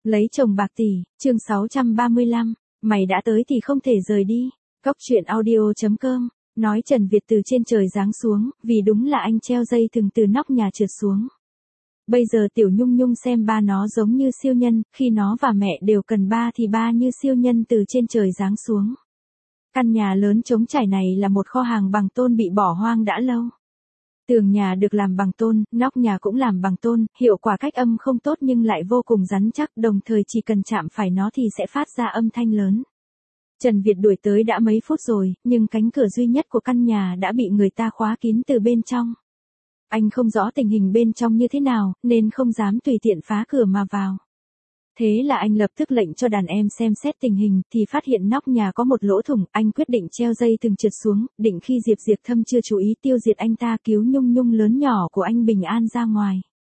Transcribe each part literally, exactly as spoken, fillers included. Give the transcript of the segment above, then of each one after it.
Lấy chồng bạc tỷ, chương sáu trăm ba mươi lăm, mày đã tới thì không thể rời đi. Cóc truyện audio chấm com, nói Trần Việt từ trên trời giáng xuống, vì đúng là anh treo dây thừng từ nóc nhà trượt xuống. Bây giờ Tiểu Nhung Nhung xem ba nó giống như siêu nhân, khi nó và mẹ đều cần ba thì ba như siêu nhân từ trên trời giáng xuống. Căn nhà lớn trống trải này là một kho hàng bằng tôn bị bỏ hoang đã lâu. Tường nhà được làm bằng tôn, nóc nhà cũng làm bằng tôn, hiệu quả cách âm không tốt nhưng lại vô cùng rắn chắc, đồng thời chỉ cần chạm phải nó thì sẽ phát ra âm thanh lớn. Trần Việt đuổi tới đã mấy phút rồi, nhưng cánh cửa duy nhất của căn nhà đã bị người ta khóa kín từ bên trong. Anh không rõ tình hình bên trong như thế nào, nên không dám tùy tiện phá cửa mà vào. Thế là anh lập tức lệnh cho đàn em xem xét tình hình, thì phát hiện nóc nhà có một lỗ thủng, anh quyết định treo dây thừng trượt xuống, định khi Diệp Diệp Thâm chưa chú ý tiêu diệt anh ta, cứu Nhung Nhung lớn nhỏ của anh bình an ra ngoài.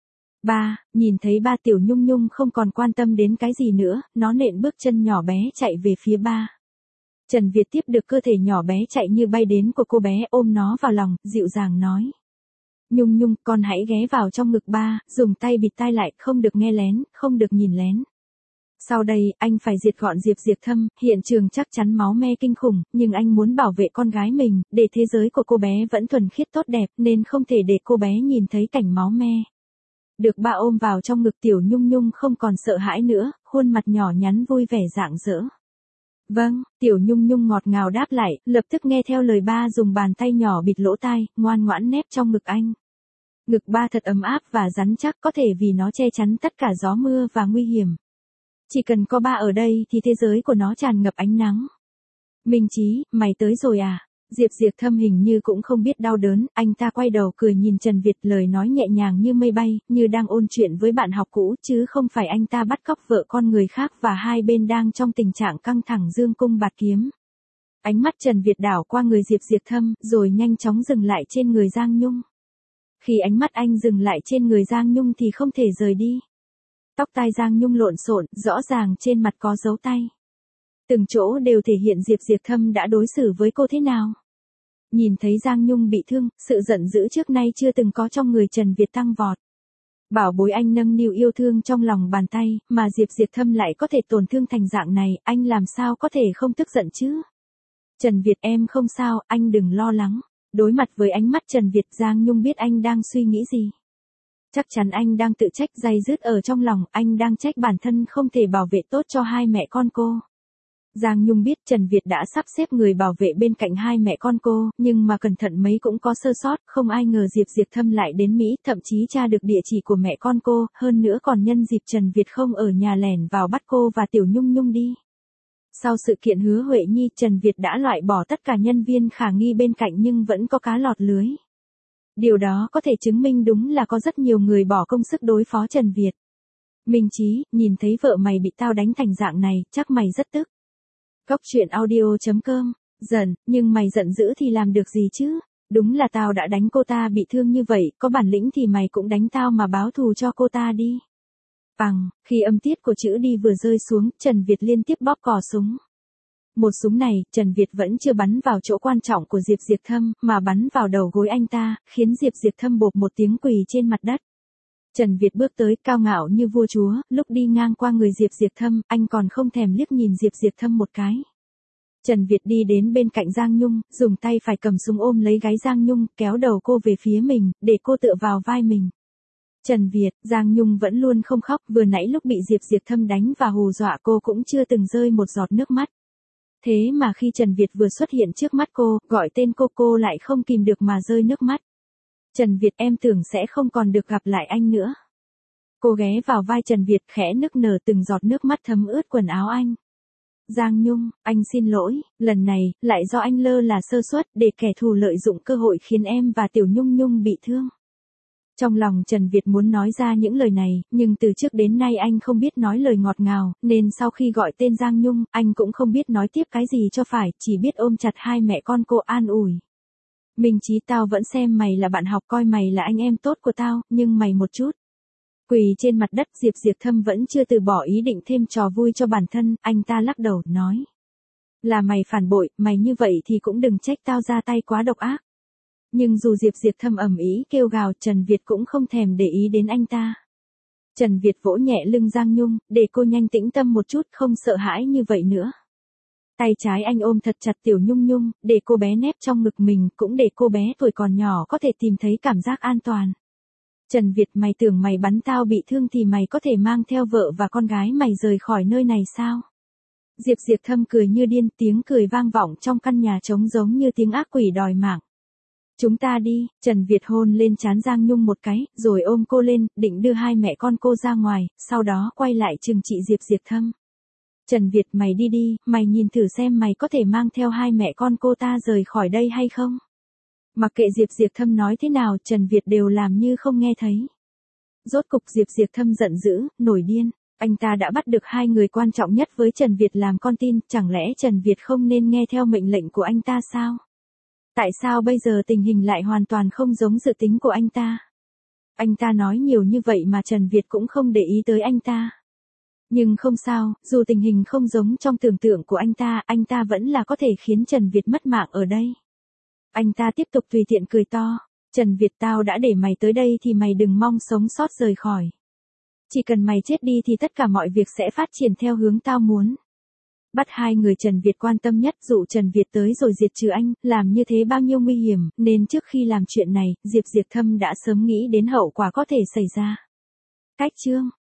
Ba, nhìn thấy ba Tiểu Nhung Nhung không còn quan tâm đến cái gì nữa, nó nện bước chân nhỏ bé chạy về phía ba. Trần Việt tiếp được cơ thể nhỏ bé chạy như bay đến của cô bé, ôm nó vào lòng, dịu dàng nói. Nhung Nhung, con hãy ghé vào trong ngực ba, dùng tay bịt tai lại, không được nghe lén, không được nhìn lén. Sau đây, anh phải diệt gọn Diệp Diệp Thâm, hiện trường chắc chắn máu me kinh khủng, nhưng anh muốn bảo vệ con gái mình, để thế giới của cô bé vẫn thuần khiết tốt đẹp, nên không thể để cô bé nhìn thấy cảnh máu me. Được ba ôm vào trong ngực, Tiểu Nhung Nhung không còn sợ hãi nữa, khuôn mặt nhỏ nhắn vui vẻ rạng rỡ. Vâng, Tiểu Nhung Nhung ngọt ngào đáp lại, lập tức nghe theo lời ba, dùng bàn tay nhỏ bịt lỗ tai, ngoan ngoãn nép trong ngực anh. Ngực ba thật ấm áp và rắn chắc, có thể vì nó che chắn tất cả gió mưa và nguy hiểm. Chỉ cần có ba ở đây thì thế giới của nó tràn ngập ánh nắng. Minh Chí, mày tới rồi à? Diệp Diệp Thâm hình như cũng không biết đau đớn, anh ta quay đầu cười nhìn Trần Việt, lời nói nhẹ nhàng như mây bay, như đang ôn chuyện với bạn học cũ, chứ không phải anh ta bắt cóc vợ con người khác và hai bên đang trong tình trạng căng thẳng dương cung bạt kiếm. Ánh mắt Trần Việt đảo qua người Diệp Diệp Thâm, rồi nhanh chóng dừng lại trên người Giang Nhung. Khi ánh mắt anh dừng lại trên người Giang Nhung thì không thể rời đi. Tóc tai Giang Nhung lộn xộn, rõ ràng trên mặt có dấu tay. Từng chỗ đều thể hiện Diệp Diệp Thâm đã đối xử với cô thế nào. Nhìn thấy Giang Nhung bị thương, sự giận dữ trước nay chưa từng có trong người Trần Việt tăng vọt. Bảo bối anh nâng niu yêu thương trong lòng bàn tay, mà Diệp Diệp Thâm lại có thể tổn thương thành dạng này, anh làm sao có thể không tức giận chứ? Trần Việt, em không sao, anh đừng lo lắng. Đối mặt với ánh mắt Trần Việt, Giang Nhung biết anh đang suy nghĩ gì. Chắc chắn anh đang tự trách day dứt ở trong lòng, anh đang trách bản thân không thể bảo vệ tốt cho hai mẹ con cô. Giang Nhung biết Trần Việt đã sắp xếp người bảo vệ bên cạnh hai mẹ con cô, nhưng mà cẩn thận mấy cũng có sơ sót, không ai ngờ Diệp Diệp Thâm lại đến Mỹ, thậm chí tra được địa chỉ của mẹ con cô, hơn nữa còn nhân dịp Trần Việt không ở nhà lẻn vào bắt cô và Tiểu Nhung Nhung đi. Sau sự kiện Hứa Huệ Nhi, Trần Việt đã loại bỏ tất cả nhân viên khả nghi bên cạnh nhưng vẫn có cá lọt lưới. Điều đó có thể chứng minh đúng là có rất nhiều người bỏ công sức đối phó Trần Việt. Minh Chí, nhìn thấy vợ mày bị tao đánh thành dạng này, chắc mày rất tức. Cóc truyện audio chấm com, giận, nhưng mày giận dữ thì làm được gì chứ? Đúng là tao đã đánh cô ta bị thương như vậy, có bản lĩnh thì mày cũng đánh tao mà báo thù cho cô ta đi. Bằng, khi âm tiết của chữ đi vừa rơi xuống, Trần Việt liên tiếp bóp cò súng. Một súng này, Trần Việt vẫn chưa bắn vào chỗ quan trọng của Diệp Diệp Thâm, mà bắn vào đầu gối anh ta, khiến Diệp Diệp Thâm bộp một tiếng quỳ trên mặt đất. Trần Việt bước tới, cao ngạo như vua chúa, lúc đi ngang qua người Diệp Diệp Thâm, anh còn không thèm liếc nhìn Diệp Diệp Thâm một cái. Trần Việt đi đến bên cạnh Giang Nhung, dùng tay phải cầm súng ôm lấy gáy Giang Nhung, kéo đầu cô về phía mình, để cô tựa vào vai mình. Trần Việt, Giang Nhung vẫn luôn không khóc, vừa nãy lúc bị Diệp Diệp Thâm đánh và hù dọa cô cũng chưa từng rơi một giọt nước mắt. Thế mà khi Trần Việt vừa xuất hiện trước mắt cô, gọi tên cô, cô lại không kìm được mà rơi nước mắt. Trần Việt, em tưởng sẽ không còn được gặp lại anh nữa. Cô ghé vào vai Trần Việt, khẽ nức nở, từng giọt nước mắt thấm ướt quần áo anh. Giang Nhung, anh xin lỗi, lần này, lại do anh lơ là sơ suất, để kẻ thù lợi dụng cơ hội khiến em và Tiểu Nhung Nhung bị thương. Trong lòng Trần Việt muốn nói ra những lời này, nhưng từ trước đến nay anh không biết nói lời ngọt ngào, nên sau khi gọi tên Giang Nhung, anh cũng không biết nói tiếp cái gì cho phải, chỉ biết ôm chặt hai mẹ con cô an ủi. Minh Chí, tao vẫn xem mày là bạn học, coi mày là anh em tốt của tao, nhưng mày một chút. Quỳ trên mặt đất, Diệp Diệp Thâm vẫn chưa từ bỏ ý định thêm trò vui cho bản thân, anh ta lắc đầu, nói. Là mày phản bội, mày như vậy thì cũng đừng trách tao ra tay quá độc ác. Nhưng dù Diệp Diệp Thâm ầm ĩ kêu gào, Trần Việt cũng không thèm để ý đến anh ta. Trần Việt vỗ nhẹ lưng Giang Nhung, để cô nhanh tĩnh tâm một chút, không sợ hãi như vậy nữa. Tay trái anh ôm thật chặt Tiểu Nhung Nhung, để cô bé nép trong ngực mình, cũng để cô bé tuổi còn nhỏ có thể tìm thấy cảm giác an toàn. Trần Việt, mày tưởng mày bắn tao bị thương thì mày có thể mang theo vợ và con gái mày rời khỏi nơi này sao? Diệp Diệp Thâm cười như điên, tiếng cười vang vọng trong căn nhà trống giống như tiếng ác quỷ đòi mạng. Chúng ta đi, Trần Việt hôn lên trán Giang Nhung một cái, rồi ôm cô lên, định đưa hai mẹ con cô ra ngoài, sau đó quay lại trừng trị Diệp Diệp Thâm. Trần Việt, mày đi đi, mày nhìn thử xem mày có thể mang theo hai mẹ con cô ta rời khỏi đây hay không? Mặc kệ Diệp Diệp Thâm nói thế nào, Trần Việt đều làm như không nghe thấy. Rốt cục Diệp Diệp Thâm giận dữ, nổi điên. Anh ta đã bắt được hai người quan trọng nhất với Trần Việt làm con tin, chẳng lẽ Trần Việt không nên nghe theo mệnh lệnh của anh ta sao? Tại sao bây giờ tình hình lại hoàn toàn không giống dự tính của anh ta? Anh ta nói nhiều như vậy mà Trần Việt cũng không để ý tới anh ta. Nhưng không sao, dù tình hình không giống trong tưởng tượng của anh ta, anh ta vẫn là có thể khiến Trần Việt mất mạng ở đây. Anh ta tiếp tục tùy tiện cười to. Trần Việt, tao đã để mày tới đây thì mày đừng mong sống sót rời khỏi. Chỉ cần mày chết đi thì tất cả mọi việc sẽ phát triển theo hướng tao muốn. Bắt hai người Trần Việt quan tâm nhất, dụ Trần Việt tới rồi diệt trừ anh, làm như thế bao nhiêu nguy hiểm, nên trước khi làm chuyện này, Diệp Diệp Thâm đã sớm nghĩ đến hậu quả có thể xảy ra. Cách chương